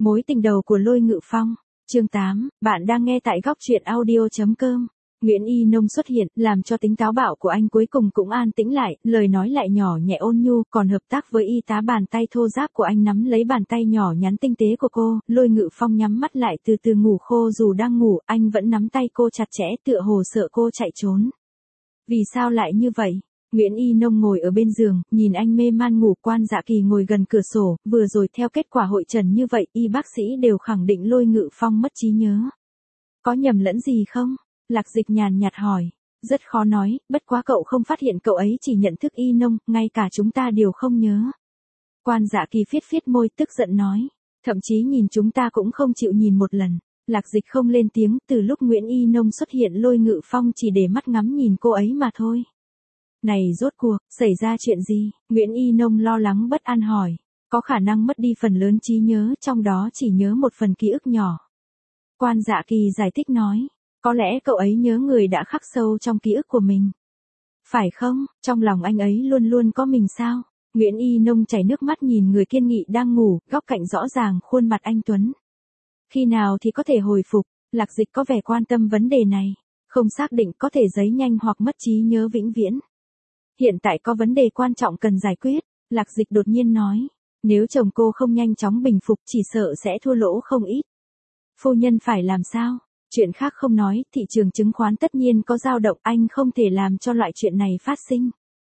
Mối tình đầu của Lôi Ngự Phong. Chương 8, bạn đang nghe tại góc truyện audio.com. Nguyễn Y Nông xuất hiện, làm cho tính táo bạo của anh cuối cùng cũng an tĩnh lại, lời nói lại nhỏ nhẹ ôn nhu, còn hợp tác với y tá bàn tay thô ráp của anh nắm lấy bàn tay nhỏ nhắn tinh tế của cô, Lôi Ngự Phong nhắm mắt lại từ từ ngủ khô dù đang ngủ, anh vẫn nắm tay cô chặt chẽ tựa hồ sợ cô chạy trốn. Vì sao lại như vậy? Nguyễn Y Nông ngồi ở bên giường, nhìn anh mê man ngủ. Quan Dạ Kỳ ngồi gần cửa sổ, vừa rồi theo kết quả hội trần như vậy, y bác sĩ đều khẳng định Lôi Ngự Phong mất trí nhớ. Có nhầm lẫn gì không? Lạc Dịch nhàn nhạt hỏi. Rất khó nói, bất quá cậu không phát hiện cậu ấy chỉ nhận thức Y Nông, ngay cả chúng ta đều không nhớ. Quan Dạ Kỳ phiết phiết môi tức giận nói. Thậm chí nhìn chúng ta cũng không chịu nhìn một lần. Lạc Dịch không lên tiếng, từ lúc Nguyễn Y Nông xuất hiện Lôi Ngự Phong chỉ để mắt ngắm nhìn cô ấy mà thôi. Này rốt cuộc, xảy ra chuyện gì? Nguyễn Y Nông lo lắng bất an hỏi. Có khả năng mất đi phần lớn trí nhớ, trong đó chỉ nhớ một phần ký ức nhỏ. Quan Dạ Kỳ giải thích nói. Có lẽ cậu ấy nhớ người đã khắc sâu trong ký ức của mình. Phải không, trong lòng anh ấy luôn luôn có mình sao? Nguyễn Y Nông chảy nước mắt nhìn người kiên nghị đang ngủ, góc cạnh rõ ràng khuôn mặt anh Tuấn. Khi nào thì có thể hồi phục? Lạc Dịch có vẻ quan tâm vấn đề này. Không xác định có thể giấy nhanh hoặc mất trí nhớ vĩnh viễn. Hiện tại có vấn đề quan trọng cần giải quyết, Lạc Dịch đột nhiên nói. Nếu chồng cô không nhanh chóng bình phục chỉ sợ sẽ thua lỗ không ít. Phu nhân phải làm sao? Chuyện khác không nói, thị trường chứng khoán tất nhiên có dao động, anh không thể làm cho loại chuyện này phát sinh.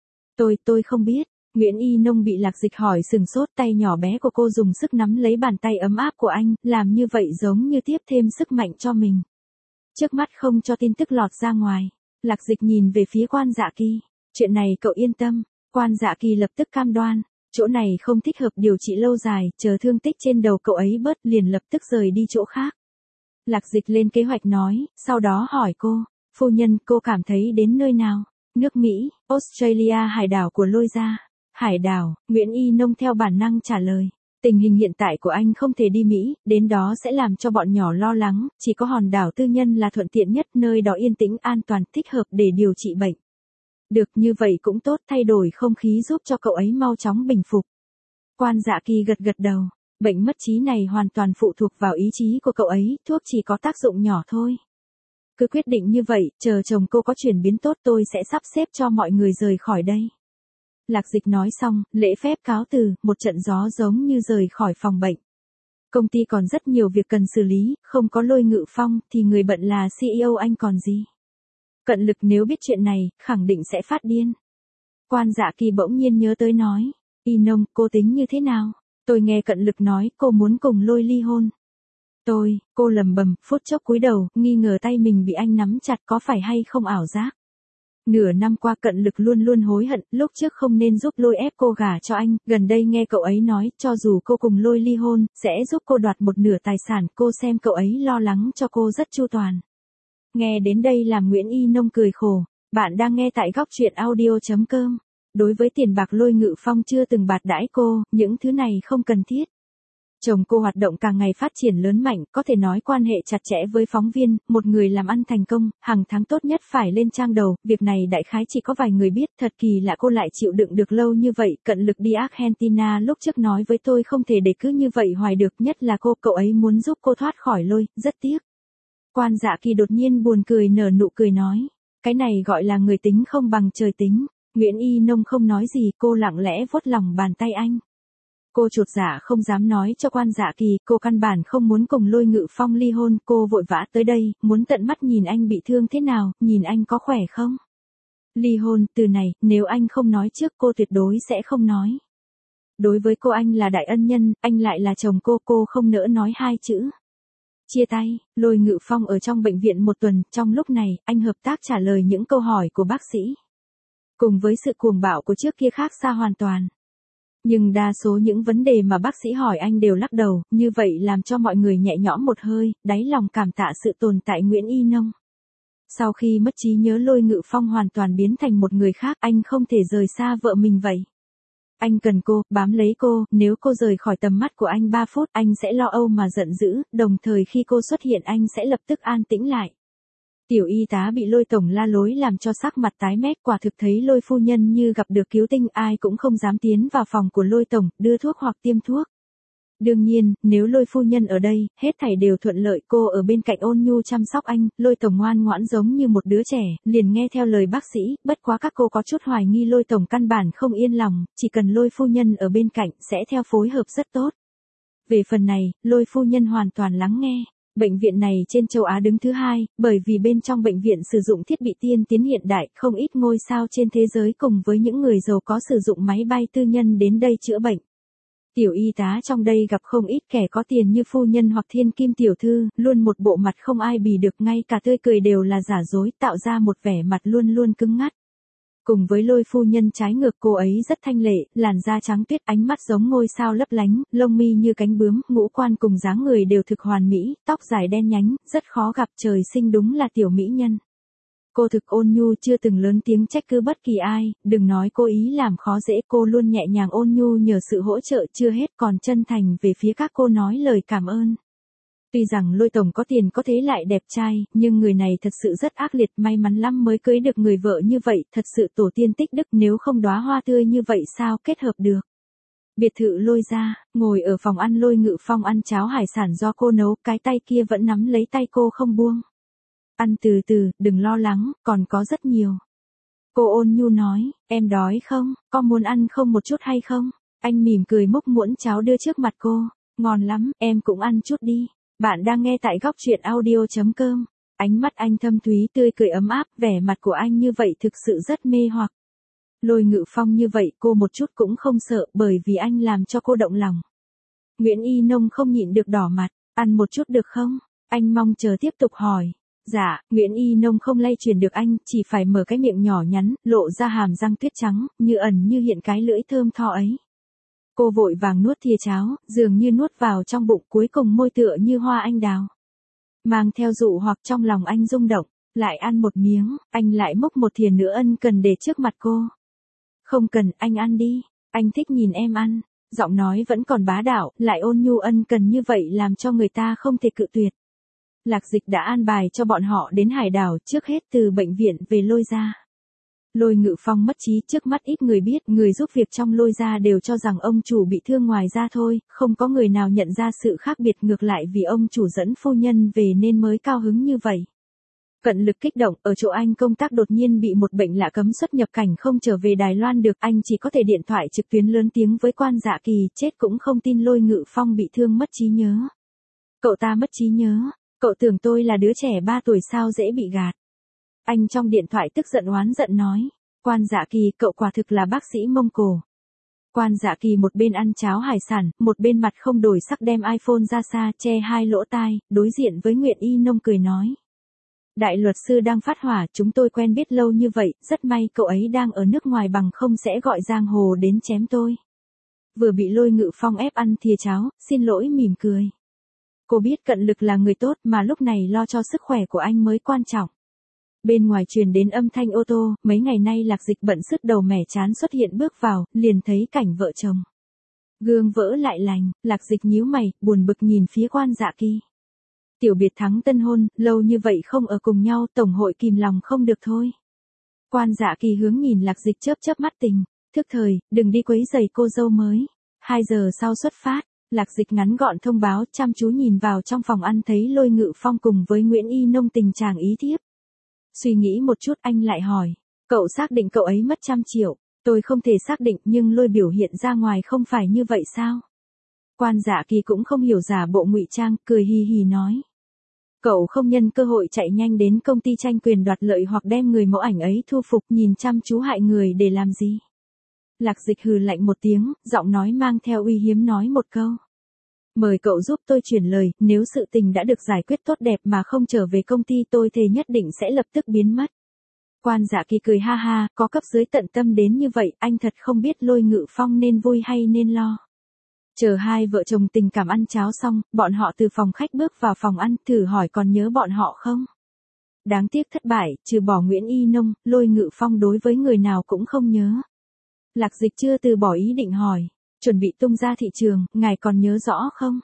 Tôi không biết. Nguyễn Y Nông bị Lạc Dịch hỏi sừng sốt, tay nhỏ bé của cô dùng sức nắm lấy bàn tay ấm áp của anh, làm như vậy giống như tiếp thêm sức mạnh cho mình. Trước mắt không cho tin tức lọt ra ngoài, Lạc Dịch nhìn về phía Quan Dạ Kỳ. Chuyện này cậu yên tâm. Quan Dạ Kỳ lập tức cam đoan. Chỗ này không thích hợp điều trị lâu dài, chờ thương tích trên đầu cậu ấy bớt liền lập tức rời đi chỗ khác. Lạc Dịch lên kế hoạch nói, sau đó hỏi cô. Phu nhân, cô cảm thấy đến nơi nào? Nước Mỹ, Australia, hải đảo của Lôi gia. Hải đảo, Nguyễn Y Nông theo bản năng trả lời. Tình hình hiện tại của anh không thể đi Mỹ, đến đó sẽ làm cho bọn nhỏ lo lắng, chỉ có hòn đảo tư nhân là thuận tiện nhất, nơi đó yên tĩnh an toàn, thích hợp để điều trị bệnh. Được, như vậy cũng tốt, thay đổi không khí giúp cho cậu ấy mau chóng bình phục. Quan Dạ Kỳ gật gật đầu. Bệnh mất trí này hoàn toàn phụ thuộc vào ý chí của cậu ấy, thuốc chỉ có tác dụng nhỏ thôi. Cứ quyết định như vậy, chờ chồng cô có chuyển biến tốt tôi sẽ sắp xếp cho mọi người rời khỏi đây. Lạc Dịch nói xong, lễ phép cáo từ, một trận gió giống như rời khỏi phòng bệnh. Công ty còn rất nhiều việc cần xử lý, không có Lôi Ngự Phong thì người bận là CEO anh còn gì. Cận Lực nếu biết chuyện này, khẳng định sẽ phát điên. Quan Dạ Kỳ bỗng nhiên nhớ tới nói. Y Nông, cô tính như thế nào? Tôi nghe Cận Lực nói cô muốn cùng Lôi ly hôn. Cô lầm bầm, phút chốc cúi đầu, nghi ngờ tay mình bị anh nắm chặt có phải hay không ảo giác. Nửa năm qua Cận Lực luôn luôn hối hận, lúc trước không nên giúp Lôi ép cô gả cho anh, gần đây nghe cậu ấy nói, cho dù cô cùng Lôi ly hôn, sẽ giúp cô đoạt một nửa tài sản, cô xem cậu ấy lo lắng cho cô rất chu toàn. Nghe đến đây làm Nguyễn Y Nông cười khổ. Bạn đang nghe tại góc truyện audio.com. Đối với tiền bạc Lôi Ngự Phong chưa từng bạc đãi cô, những thứ này không cần thiết. Chồng cô hoạt động càng ngày phát triển lớn mạnh, có thể nói quan hệ chặt chẽ với phóng viên, một người làm ăn thành công, hàng tháng tốt nhất phải lên trang đầu, việc này đại khái chỉ có vài người biết, thật kỳ lạ cô lại chịu đựng được lâu như vậy. Cận Lực đi Argentina lúc trước nói với tôi không thể để cứ như vậy hoài được, nhất là cậu ấy muốn giúp cô thoát khỏi Lôi, rất tiếc. Quan Dạ Kỳ đột nhiên buồn cười nở nụ cười nói, cái này gọi là người tính không bằng trời tính. Nguyễn Y Nông không nói gì, cô lặng lẽ vuốt lòng bàn tay anh. Cô chột dạ không dám nói cho Quan Dạ Kỳ, cô căn bản không muốn cùng Lôi Ngự Phong ly hôn, cô vội vã tới đây, muốn tận mắt nhìn anh bị thương thế nào, nhìn anh có khỏe không. Ly hôn, từ này, nếu anh không nói trước cô tuyệt đối sẽ không nói. Đối với cô anh là đại ân nhân, anh lại là chồng cô không nỡ nói hai chữ. Chia tay, Lôi Ngự Phong ở trong bệnh viện một tuần, trong lúc này, anh hợp tác trả lời những câu hỏi của bác sĩ. Cùng với sự cuồng bạo của trước kia khác xa hoàn toàn. Nhưng đa số những vấn đề mà bác sĩ hỏi anh đều lắc đầu, như vậy làm cho mọi người nhẹ nhõm một hơi, đáy lòng cảm tạ sự tồn tại Nguyễn Y Nông. Sau khi mất trí nhớ Lôi Ngự Phong hoàn toàn biến thành một người khác, anh không thể rời xa vợ mình vậy. Anh cần cô, bám lấy cô, nếu cô rời khỏi tầm mắt của anh 3 phút, anh sẽ lo âu mà giận dữ, đồng thời khi cô xuất hiện anh sẽ lập tức an tĩnh lại. Tiểu y tá bị Lôi tổng la lối làm cho sắc mặt tái mét, quả thực thấy Lôi phu nhân như gặp được cứu tinh, ai cũng không dám tiến vào phòng của Lôi tổng, đưa thuốc hoặc tiêm thuốc. Đương nhiên, nếu Lôi phu nhân ở đây, hết thảy đều thuận lợi, cô ở bên cạnh ôn nhu chăm sóc anh, Lôi tổng ngoan ngoãn giống như một đứa trẻ, liền nghe theo lời bác sĩ, bất quá các cô có chút hoài nghi Lôi tổng căn bản không yên lòng, chỉ cần Lôi phu nhân ở bên cạnh, sẽ theo phối hợp rất tốt. Về phần này, Lôi phu nhân hoàn toàn lắng nghe. Bệnh viện này trên châu Á đứng thứ 2, bởi vì bên trong bệnh viện sử dụng thiết bị tiên tiến hiện đại, không ít ngôi sao trên thế giới cùng với những người giàu có sử dụng máy bay tư nhân đến đây chữa bệnh. Tiểu y tá trong đây gặp không ít kẻ có tiền như phu nhân hoặc thiên kim tiểu thư, luôn một bộ mặt không ai bì được, ngay cả tươi cười đều là giả dối, tạo ra một vẻ mặt luôn luôn cứng ngắt. Cùng với Lôi phu nhân trái ngược, cô ấy rất thanh lệ, làn da trắng tuyết, ánh mắt giống ngôi sao lấp lánh, lông mi như cánh bướm, ngũ quan cùng dáng người đều thực hoàn mỹ, tóc dài đen nhánh, rất khó gặp, trời sinh đúng là tiểu mỹ nhân. Cô thực ôn nhu, chưa từng lớn tiếng trách cứ bất kỳ ai, đừng nói cố ý làm khó dễ, cô luôn nhẹ nhàng ôn nhu nhờ sự hỗ trợ, chưa hết còn chân thành về phía các cô nói lời cảm ơn. Tuy rằng Lôi tổng có tiền có thế lại đẹp trai, nhưng người này thật sự rất ác liệt, may mắn lắm mới cưới được người vợ như vậy, thật sự tổ tiên tích đức, nếu không đóa hoa tươi như vậy sao kết hợp được. Biệt thự Lôi ra, ngồi ở phòng ăn, Lôi Ngự Phong ăn cháo hải sản do cô nấu, cái tay kia vẫn nắm lấy tay cô không buông. Ăn từ từ, đừng lo lắng, còn có rất nhiều. Cô ôn nhu nói, em đói không, có muốn ăn không một chút hay không? Anh mỉm cười múc muỗng cháo đưa trước mặt cô, ngon lắm, em cũng ăn chút đi. Bạn đang nghe tại góc truyện audio.com. Ánh mắt anh thâm thúy tươi cười ấm áp, vẻ mặt của anh như vậy thực sự rất mê hoặc. Lôi Ngự Phong như vậy cô một chút cũng không sợ, bởi vì anh làm cho cô động lòng. Nguyễn Y Nông không nhịn được đỏ mặt, ăn một chút được không? Anh mong chờ tiếp tục hỏi. Dạ, Nguyễn Y Nông không lay chuyển được anh, chỉ phải mở cái miệng nhỏ nhắn, lộ ra hàm răng tuyết trắng, như ẩn như hiện cái lưỡi thơm tho ấy. Cô vội vàng nuốt thìa cháo, dường như nuốt vào trong bụng, cuối cùng môi tựa như hoa anh đào. Mang theo dụ hoặc trong lòng anh rung động, lại ăn một miếng, anh lại múc một thìa nữa ân cần để trước mặt cô. Không cần, anh ăn đi, anh thích nhìn em ăn. Giọng nói vẫn còn bá đạo, lại ôn nhu ân cần như vậy làm cho người ta không thể cự tuyệt. Lạc Dịch đã an bài cho bọn họ đến hải đảo, trước hết từ bệnh viện về Lôi ra. Lôi Ngự Phong mất trí, trước mắt ít người biết, người giúp việc trong Lôi ra đều cho rằng ông chủ bị thương ngoài ra thôi, không có người nào nhận ra sự khác biệt, ngược lại vì ông chủ dẫn phu nhân về nên mới cao hứng như vậy. Cận lực kích động, ở chỗ anh công tác đột nhiên bị một bệnh lạ cấm xuất nhập cảnh không trở về Đài Loan được, anh chỉ có thể điện thoại trực tuyến lớn tiếng với Quan Dạ Kỳ, chết cũng không tin Lôi Ngự Phong bị thương mất trí nhớ. Cậu ta mất trí nhớ, cậu tưởng tôi là đứa trẻ 3 tuổi sao dễ bị gạt. Anh trong điện thoại tức giận oán giận nói, Quan Dạ Kỳ, cậu quả thực là bác sĩ Mông Cổ. Quan Dạ Kỳ một bên ăn cháo hải sản, một bên mặt không đổi sắc đem iPhone ra xa, che hai lỗ tai, đối diện với Nguyễn Y Nông cười nói. Đại luật sư đang phát hỏa, chúng tôi quen biết lâu như vậy, rất may cậu ấy đang ở nước ngoài, bằng không sẽ gọi giang hồ đến chém tôi. Vừa bị Lôi Ngự Phong ép ăn thìa cháo, xin lỗi mỉm cười. Cô biết Cận Lực là người tốt mà lúc này lo cho sức khỏe của anh mới quan trọng. Bên ngoài truyền đến âm thanh ô tô, mấy ngày nay Lạc Dịch bận sứt đầu mẻ chán xuất hiện bước vào, liền thấy cảnh vợ chồng. Gương vỡ lại lành, Lạc Dịch nhíu mày, buồn bực nhìn phía Quan Dạ Kỳ. Tiểu biệt thắng tân hôn, lâu như vậy không ở cùng nhau, tổng hội kìm lòng không được thôi. Quan Dạ Kỳ hướng nhìn Lạc Dịch chớp chớp mắt tình, thức thời, đừng đi quấy rầy cô dâu mới. 2 giờ sau xuất phát. Lạc Dịch ngắn gọn thông báo, chăm chú nhìn vào trong phòng ăn thấy Lôi Ngự Phong cùng với Nguyễn Y Nông tình trạng ý thiếp. Suy nghĩ một chút anh lại hỏi, cậu xác định cậu ấy mất 100 triệu, tôi không thể xác định nhưng Lôi biểu hiện ra ngoài không phải như vậy sao? Quan Dạ Kỳ cũng không hiểu giả bộ ngụy trang, cười hì hì nói. Cậu không nhân cơ hội chạy nhanh đến công ty tranh quyền đoạt lợi hoặc đem người mẫu ảnh ấy thu phục, nhìn chăm chú hại người để làm gì? Lạc Dịch hừ lạnh một tiếng, giọng nói mang theo uy hiếm nói một câu. Mời cậu giúp tôi chuyển lời, nếu sự tình đã được giải quyết tốt đẹp mà không trở về công ty tôi thề nhất định sẽ lập tức biến mất. Quan Dạ Kỳ cười ha ha, có cấp dưới tận tâm đến như vậy, anh thật không biết Lôi Ngự Phong nên vui hay nên lo. Chờ hai vợ chồng tình cảm ăn cháo xong, bọn họ từ phòng khách bước vào phòng ăn, thử hỏi còn nhớ bọn họ không? Đáng tiếc thất bại, trừ bỏ Nguyễn Y Nông, Lôi Ngự Phong đối với người nào cũng không nhớ. Lạc Dịch chưa từ bỏ ý định hỏi, chuẩn bị tung ra thị trường, ngài còn nhớ rõ không?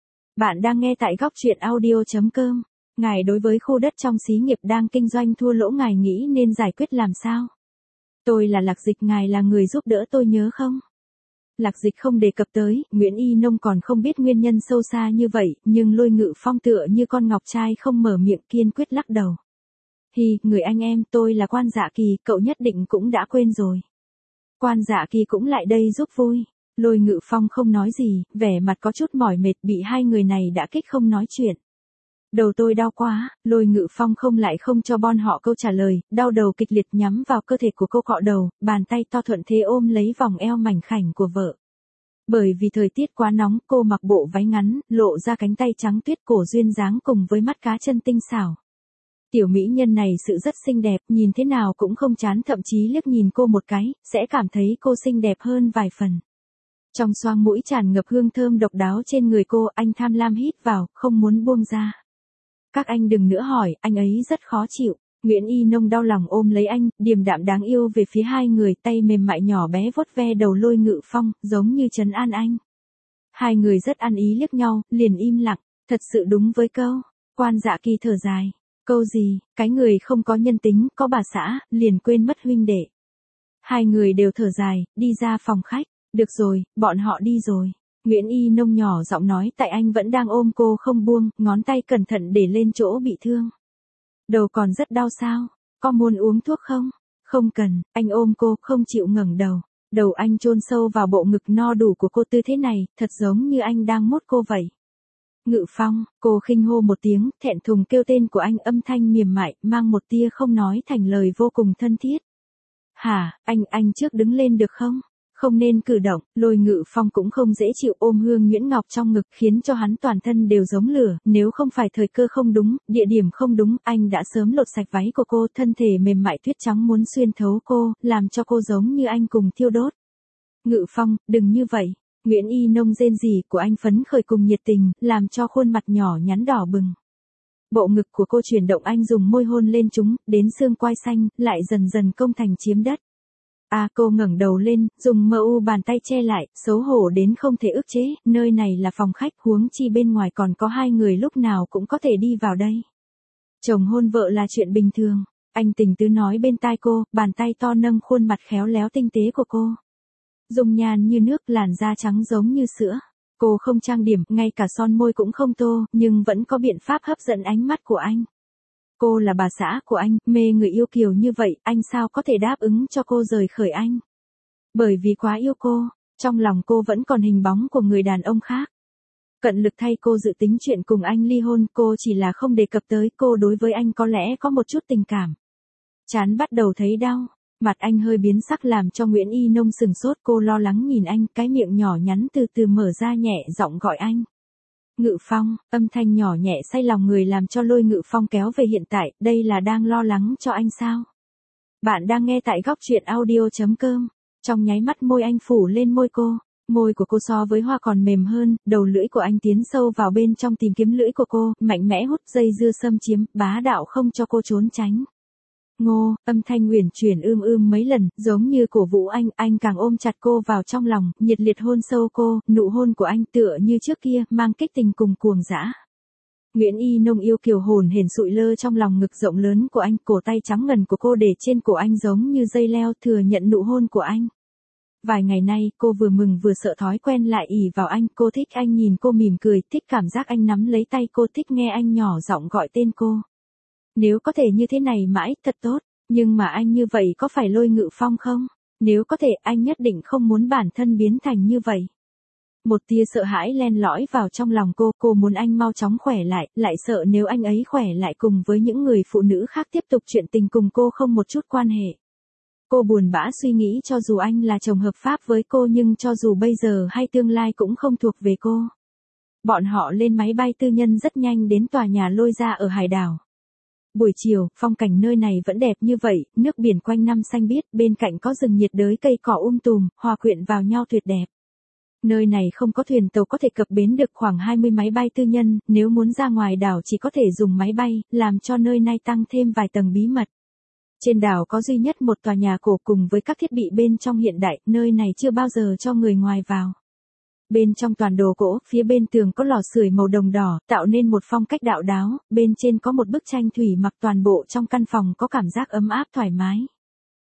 Bạn đang nghe tại góc truyện audio.com. Ngài đối với khu đất trong xí nghiệp đang kinh doanh thua lỗ, ngài nghĩ nên giải quyết làm sao? Tôi là Lạc Dịch, ngài là người giúp đỡ tôi nhớ không? Lạc Dịch không đề cập tới, Nguyễn Y Nông còn không biết nguyên nhân sâu xa như vậy, nhưng Lôi Ngự Phong tựa như con ngọc trai không mở miệng kiên quyết lắc đầu. Hi, người anh em, tôi là Quan Dạ Kỳ, cậu nhất định cũng đã quên rồi. Quan Dạ Kỳ cũng lại đây giúp vui. Lôi Ngự Phong không nói gì, vẻ mặt có chút mỏi mệt bị hai người này đã kích không nói chuyện. Đầu tôi đau quá, Lôi Ngự Phong không cho bọn họ câu trả lời, đau đầu kịch liệt nhắm vào cơ thể của cô cọ đầu, bàn tay to thuận thế ôm lấy vòng eo mảnh khảnh của vợ. Bởi vì thời tiết quá nóng, cô mặc bộ váy ngắn, lộ ra cánh tay trắng tuyết cổ duyên dáng cùng với mắt cá chân tinh xảo. Tiểu mỹ nhân này sự rất xinh đẹp, nhìn thế nào cũng không chán, thậm chí liếc nhìn cô một cái, sẽ cảm thấy cô xinh đẹp hơn vài phần. Trong xoang mũi tràn ngập hương thơm độc đáo trên người cô, anh tham lam hít vào, không muốn buông ra. Các anh đừng nữa hỏi, anh ấy rất khó chịu. Nguyễn Y Nông đau lòng ôm lấy anh, điềm đạm đáng yêu về phía hai người, tay mềm mại nhỏ bé vuốt ve đầu Lôi Ngự Phong, giống như trấn an anh. Hai người rất ăn ý liếc nhau, liền im lặng, thật sự đúng với câu. Quan Dạ Kỳ thở dài. Câu gì, cái người không có nhân tính, có bà xã, liền quên mất huynh đệ. Hai người đều thở dài, đi ra phòng khách. Được rồi, bọn họ đi rồi. Nguyễn Y Nông nhỏ giọng nói, tại anh vẫn đang ôm cô không buông, ngón tay cẩn thận để lên chỗ bị thương. Đầu còn rất đau sao? Có muốn uống thuốc không? Không cần, anh ôm cô, không chịu ngẩng đầu. Đầu anh chôn sâu vào bộ ngực no đủ của cô, tư thế này, thật giống như anh đang mốt cô vậy. Ngự Phong, cô khinh hô một tiếng, thẹn thùng kêu tên của anh, âm thanh mềm mại, mang một tia không nói thành lời vô cùng thân thiết. Hả, anh trước đứng lên được không? Không nên cử động. Lôi Ngự Phong cũng không dễ chịu, ôm Hương Nguyễn Ngọc trong ngực khiến cho hắn toàn thân đều giống lửa, nếu không phải thời cơ không đúng, địa điểm không đúng, anh đã sớm lột sạch váy của cô, thân thể mềm mại tuyết trắng muốn xuyên thấu cô, làm cho cô giống như anh cùng thiêu đốt. Ngự Phong, đừng như vậy. Nguyễn Y Nông rên rỉ của anh phấn khởi cùng nhiệt tình, làm cho khuôn mặt nhỏ nhắn đỏ bừng. Bộ ngực của cô chuyển động, anh dùng môi hôn lên chúng, đến xương quai xanh, lại dần dần công thành chiếm đất. Cô ngẩng đầu lên, dùng bàn tay che lại, xấu hổ đến không thể ức chế, nơi này là phòng khách, huống chi bên ngoài còn có hai người, lúc nào cũng có thể đi vào đây. Chồng hôn vợ là chuyện bình thường, anh tình tứ nói bên tai cô, bàn tay to nâng khuôn mặt khéo léo tinh tế của cô. Dung nhan như nước, làn da trắng giống như sữa. Cô không trang điểm, ngay cả son môi cũng không tô, nhưng vẫn có biện pháp hấp dẫn ánh mắt của anh. Cô là bà xã của anh, mê người yêu kiều như vậy, anh sao có thể đáp ứng cho cô rời khỏi anh? Bởi vì quá yêu cô, trong lòng cô vẫn còn hình bóng của người đàn ông khác. Cận lực thay cô dự tính chuyện cùng anh ly hôn, cô chỉ là không đề cập tới, cô đối với anh có lẽ có một chút tình cảm. Trán bắt đầu thấy đau, mặt anh hơi biến sắc làm cho Nguyễn Y Nông sừng sốt, cô lo lắng nhìn anh, cái miệng nhỏ nhắn từ từ mở ra, nhẹ giọng gọi anh. Ngự Phong, âm thanh nhỏ nhẹ say lòng người làm cho Lôi Ngự Phong kéo về hiện tại, đây là đang lo lắng cho anh sao? Bạn đang nghe tại góc truyện audio.com. Trong nháy mắt môi anh phủ lên môi cô, môi của cô so với hoa còn mềm hơn, đầu lưỡi của anh tiến sâu vào bên trong tìm kiếm lưỡi của cô, mạnh mẽ hút dây dưa xâm chiếm, bá đạo không cho cô trốn tránh. Ngô, âm thanh uyển chuyển mấy lần, giống như cổ vũ anh càng ôm chặt cô vào trong lòng, nhiệt liệt hôn sâu cô, nụ hôn của anh tựa như trước kia, mang kích tình cùng cuồng dã. Nguyễn Y Nông yêu kiều hồn hển sụi lơ trong lòng ngực rộng lớn của anh, cổ tay trắng ngần của cô để trên cổ anh giống như dây leo, thừa nhận nụ hôn của anh. Vài ngày nay, cô vừa mừng vừa sợ thói quen lại ỉ vào anh, cô thích anh nhìn cô mỉm cười, thích cảm giác anh nắm lấy tay cô, thích nghe anh nhỏ giọng gọi tên cô. Nếu có thể như thế này mãi, thật tốt, nhưng mà anh như vậy có phải Lôi Ngự Phong không? Nếu có thể, anh nhất định không muốn bản thân biến thành như vậy. Một tia sợ hãi len lỏi vào trong lòng cô muốn anh mau chóng khỏe lại sợ nếu anh ấy khỏe lại cùng với những người phụ nữ khác tiếp tục chuyện tình cùng cô không một chút quan hệ. Cô buồn bã suy nghĩ cho dù anh là chồng hợp pháp với cô nhưng cho dù bây giờ hay tương lai cũng không thuộc về cô. Bọn họ lên máy bay tư nhân rất nhanh đến tòa nhà Lôi Gia ở hải đảo. Buổi chiều, phong cảnh nơi này vẫn đẹp như vậy, nước biển quanh năm xanh biếc, bên cạnh có rừng nhiệt đới cây cỏ tùm, hòa quyện vào nhau tuyệt đẹp. Nơi này không có thuyền tàu có thể cập bến được, khoảng 20 máy bay tư nhân, nếu muốn ra ngoài đảo chỉ có thể dùng máy bay, làm cho nơi này tăng thêm vài tầng bí mật. Trên đảo có duy nhất một tòa nhà cổ cùng với các thiết bị bên trong hiện đại, nơi này chưa bao giờ cho người ngoài vào. Bên trong toàn đồ gỗ, phía bên tường có lò sưởi màu đồng đỏ, tạo nên một phong cách đạo đáo, bên trên có một bức tranh thủy mặc, toàn bộ trong căn phòng có cảm giác ấm áp thoải mái.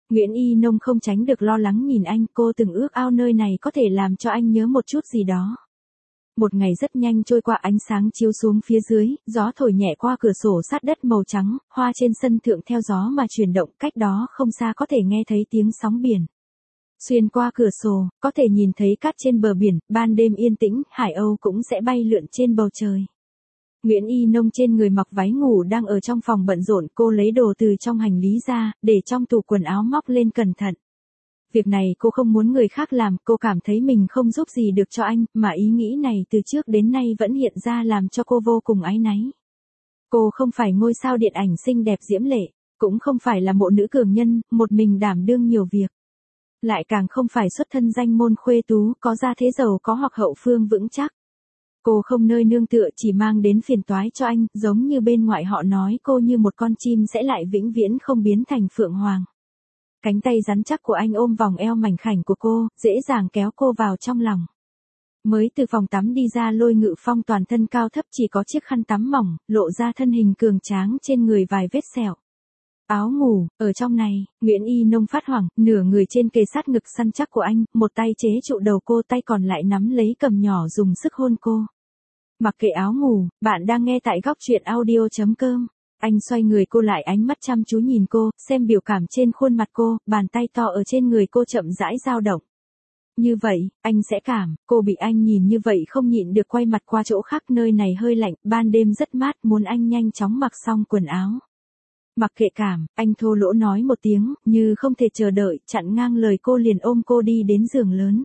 Nguyễn Y Nông không tránh được lo lắng nhìn anh, cô từng ước ao nơi này có thể làm cho anh nhớ một chút gì đó. Một ngày rất nhanh trôi qua, ánh sáng chiếu xuống phía dưới, gió thổi nhẹ qua cửa sổ sát đất màu trắng, hoa trên sân thượng theo gió mà chuyển động, cách đó không xa có thể nghe thấy tiếng sóng biển. Xuyên qua cửa sổ, có thể nhìn thấy cát trên bờ biển, ban đêm yên tĩnh, hải âu cũng sẽ bay lượn trên bầu trời. Nguyễn Y Nông trên người mặc váy ngủ đang ở trong phòng bận rộn, cô lấy đồ từ trong hành lý ra, để trong tủ quần áo móc lên cẩn thận. Việc này cô không muốn người khác làm, cô cảm thấy mình không giúp gì được cho anh, mà ý nghĩ này từ trước đến nay vẫn hiện ra làm cho cô vô cùng áy náy. Cô không phải ngôi sao điện ảnh xinh đẹp diễm lệ, cũng không phải là mộ nữ cường nhân, một mình đảm đương nhiều việc. Lại càng không phải xuất thân danh môn khuê tú, có gia thế giàu có hoặc hậu phương vững chắc. Cô không nơi nương tựa, chỉ mang đến phiền toái cho anh, giống như bên ngoại họ nói cô như một con chim sẽ lại vĩnh viễn không biến thành phượng hoàng. Cánh tay rắn chắc của anh ôm vòng eo mảnh khảnh của cô, dễ dàng kéo cô vào trong lòng. Mới từ phòng tắm đi ra, Lôi Ngự Phong toàn thân cao thấp chỉ có chiếc khăn tắm mỏng, lộ ra thân hình cường tráng trên người vài vết sẹo. Áo ngủ, ở trong này, Nguyễn Y Nông phát hoảng, nửa người trên kề sát ngực săn chắc của anh, một tay chế trụ đầu cô, tay còn lại nắm lấy cầm nhỏ dùng sức hôn cô. Mặc kệ áo ngủ, bạn đang nghe tại góc truyện audio.com. Anh xoay người cô lại, ánh mắt chăm chú nhìn cô, xem biểu cảm trên khuôn mặt cô, bàn tay to ở trên người cô chậm rãi dao động. Như vậy, anh sẽ cảm, cô bị anh nhìn như vậy không nhịn được quay mặt qua chỗ khác, nơi này hơi lạnh, ban đêm rất mát, muốn anh nhanh chóng mặc xong quần áo. Mặc kệ cảm, anh thô lỗ nói một tiếng, như không thể chờ đợi, chặn ngang lời cô liền ôm cô đi đến giường lớn.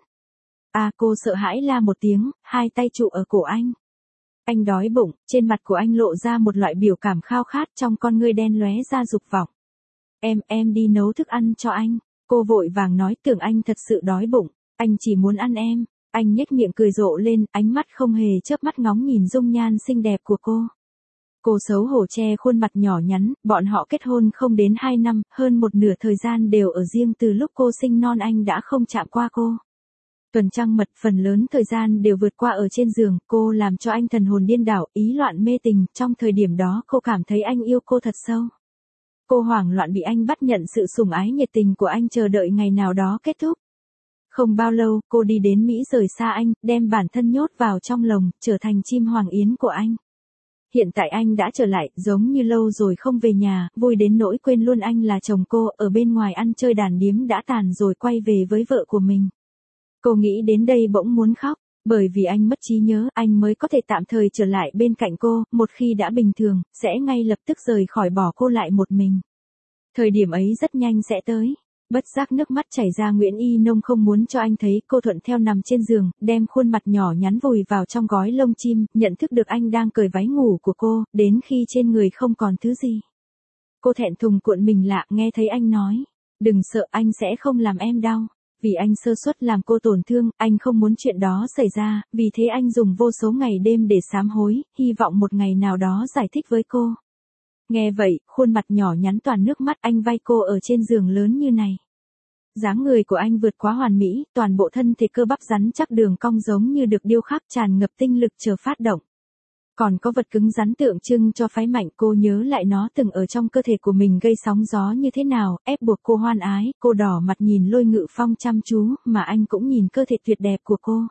Cô sợ hãi la một tiếng, hai tay trụ ở cổ anh. Anh đói bụng, trên mặt của anh lộ ra một loại biểu cảm khao khát, trong con ngươi đen lóe ra dục vọng. Em đi nấu thức ăn cho anh. Cô vội vàng nói, tưởng anh thật sự đói bụng, anh chỉ muốn ăn em. Anh nhếch miệng cười rộ lên, ánh mắt không hề chớp mắt ngóng nhìn dung nhan xinh đẹp của cô. Cô xấu hổ che khuôn mặt nhỏ nhắn, bọn họ kết hôn không đến 2 năm, hơn một nửa thời gian đều ở riêng, từ lúc cô sinh non anh đã không chạm qua cô. Tuần trăng mật, phần lớn thời gian đều vượt qua ở trên giường, cô làm cho anh thần hồn điên đảo, ý loạn mê tình, trong thời điểm đó cô cảm thấy anh yêu cô thật sâu. Cô hoảng loạn bị anh bắt nhận sự sủng ái nhiệt tình của anh, chờ đợi ngày nào đó kết thúc. Không bao lâu, cô đi đến Mỹ rời xa anh, đem bản thân nhốt vào trong lồng, trở thành chim hoàng yến của anh. Hiện tại anh đã trở lại, giống như lâu rồi không về nhà, vui đến nỗi quên luôn anh là chồng cô, ở bên ngoài ăn chơi đàn điếm đã tàn rồi quay về với vợ của mình. Cô nghĩ đến đây bỗng muốn khóc, bởi vì anh mất trí nhớ, anh mới có thể tạm thời trở lại bên cạnh cô, một khi đã bình thường, sẽ ngay lập tức rời khỏi bỏ cô lại một mình. Thời điểm ấy rất nhanh sẽ tới. Bất giác nước mắt chảy ra, Nguyễn Y Nông không muốn cho anh thấy, cô thuận theo nằm trên giường, đem khuôn mặt nhỏ nhắn vùi vào trong gói lông chim, nhận thức được anh đang cởi váy ngủ của cô, đến khi trên người không còn thứ gì. Cô thẹn thùng cuộn mình lại, nghe thấy anh nói, đừng sợ, anh sẽ không làm em đau. Vì anh sơ suất làm cô tổn thương, anh không muốn chuyện đó xảy ra, vì thế anh dùng vô số ngày đêm để sám hối, hy vọng một ngày nào đó giải thích với cô. Nghe vậy, khuôn mặt nhỏ nhắn toàn nước mắt, anh vay cô ở trên giường lớn như này. Dáng người của anh vượt quá hoàn mỹ, toàn bộ thân thể cơ bắp rắn chắc, đường cong giống như được điêu khắc, tràn ngập tinh lực chờ phát động. Còn có vật cứng rắn tượng trưng cho phái mạnh, cô nhớ lại nó từng ở trong cơ thể của mình gây sóng gió như thế nào, ép buộc cô hoan ái, cô đỏ mặt nhìn Lôi Ngự Phong chăm chú, mà anh cũng nhìn cơ thể tuyệt đẹp của cô.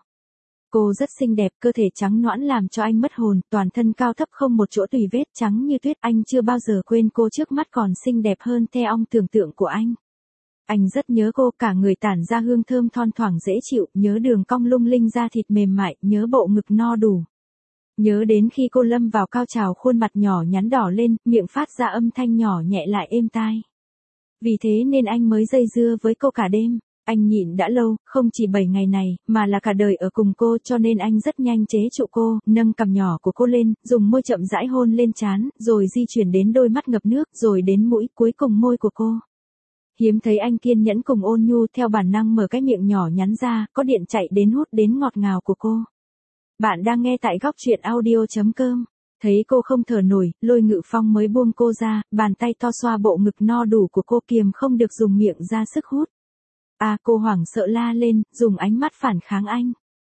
Cô rất xinh đẹp, cơ thể trắng nõn làm cho anh mất hồn, toàn thân cao thấp không một chỗ tùy vết, trắng như tuyết, anh chưa bao giờ quên cô, trước mắt còn xinh đẹp hơn theo ong tưởng tượng của anh. Anh rất nhớ cô, cả người tản ra hương thơm thon thoảng dễ chịu, nhớ đường cong lung linh da thịt mềm mại, nhớ bộ ngực no đủ. Nhớ đến khi cô lâm vào cao trào, khuôn mặt nhỏ nhắn đỏ lên, miệng phát ra âm thanh nhỏ nhẹ lại êm tai. Vì thế nên anh mới dây dưa với cô cả đêm. Anh nhịn đã lâu, không chỉ 7 ngày này, mà là cả đời ở cùng cô, cho nên anh rất nhanh chế trụ cô, nâng cằm nhỏ của cô lên, dùng môi chậm rãi hôn lên trán, rồi di chuyển đến đôi mắt ngập nước, rồi đến mũi, cuối cùng môi của cô. Hiếm thấy anh kiên nhẫn cùng ôn nhu, theo bản năng mở cái miệng nhỏ nhắn ra, có điện chạy đến hút đến ngọt ngào của cô. Bạn đang nghe tại góc truyện audio.com. Thấy cô không thở nổi, Lôi Ngự Phong mới buông cô ra, bàn tay to xoa bộ ngực no đủ của cô, kiềm không được dùng miệng ra sức hút. Cô hoảng sợ la lên, dùng ánh mắt phản kháng anh.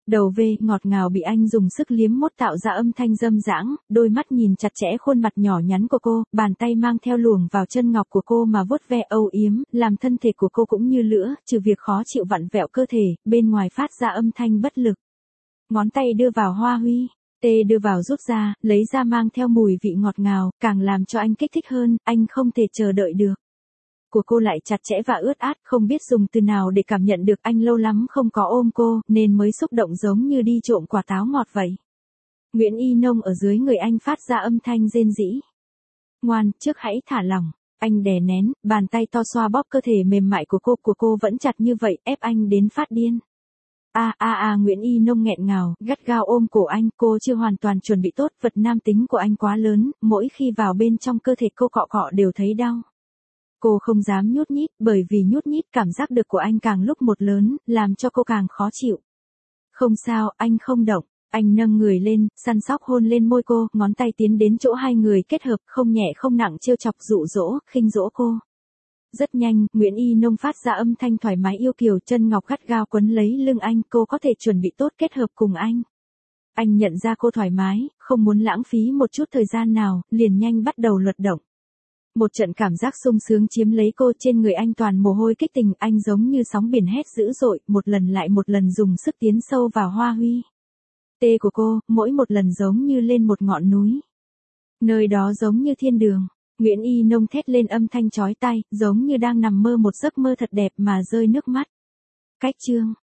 Đầu V ngọt ngào bị anh dùng sức liếm mốt tạo ra âm thanh dâm dãng, đôi mắt nhìn chặt chẽ khuôn mặt nhỏ nhắn của cô, bàn tay mang theo luồng vào chân ngọc của cô mà vuốt ve âu yếm, làm thân thể của cô cũng như lửa, trừ việc khó chịu vặn vẹo cơ thể, bên ngoài phát ra âm thanh bất lực. Ngón tay đưa vào hoa huy, tê đưa vào rút ra, lấy ra mang theo mùi vị ngọt ngào, càng làm cho anh kích thích hơn, anh không thể chờ đợi được. Của cô lại chặt chẽ và ướt át, không biết dùng từ nào để cảm nhận được anh lâu lắm không có ôm cô, nên mới xúc động giống như đi trộm quả táo ngọt vậy. Nguyễn Y Nông ở dưới người anh phát ra âm thanh rên rỉ. Ngoan, trước hãy thả lỏng. Anh đè nén, bàn tay to xoa bóp cơ thể mềm mại của cô vẫn chặt như vậy, ép anh đến phát điên. Nguyễn Y Nông nghẹn ngào, gắt gao ôm cổ anh, cô chưa hoàn toàn chuẩn bị tốt, vật nam tính của anh quá lớn, mỗi khi vào bên trong cơ thể cô cọ cọ đều thấy đau. Cô không dám nhút nhít, bởi vì nhút nhít cảm giác được của anh càng lúc một lớn, làm cho cô càng khó chịu. Không sao, anh không động. Anh nâng người lên, săn sóc hôn lên môi cô, ngón tay tiến đến chỗ hai người kết hợp, không nhẹ không nặng trêu chọc dụ dỗ, khinh dỗ cô. Rất nhanh, Nguyễn Y Nông phát ra âm thanh thoải mái yêu kiều, chân ngọc gắt gao quấn lấy lưng anh, cô có thể chuẩn bị tốt kết hợp cùng anh. Anh nhận ra cô thoải mái, không muốn lãng phí một chút thời gian nào, liền nhanh bắt đầu luật động. Một trận cảm giác sung sướng chiếm lấy cô, trên người anh toàn mồ hôi kích tình, anh giống như sóng biển hét dữ dội, một lần lại một lần dùng sức tiến sâu vào hoa huy. Tê của cô, mỗi một lần giống như lên một ngọn núi. Nơi đó giống như thiên đường. Nguyễn Y Nông thét lên âm thanh chói tai, giống như đang nằm mơ một giấc mơ thật đẹp mà rơi nước mắt. Cách chương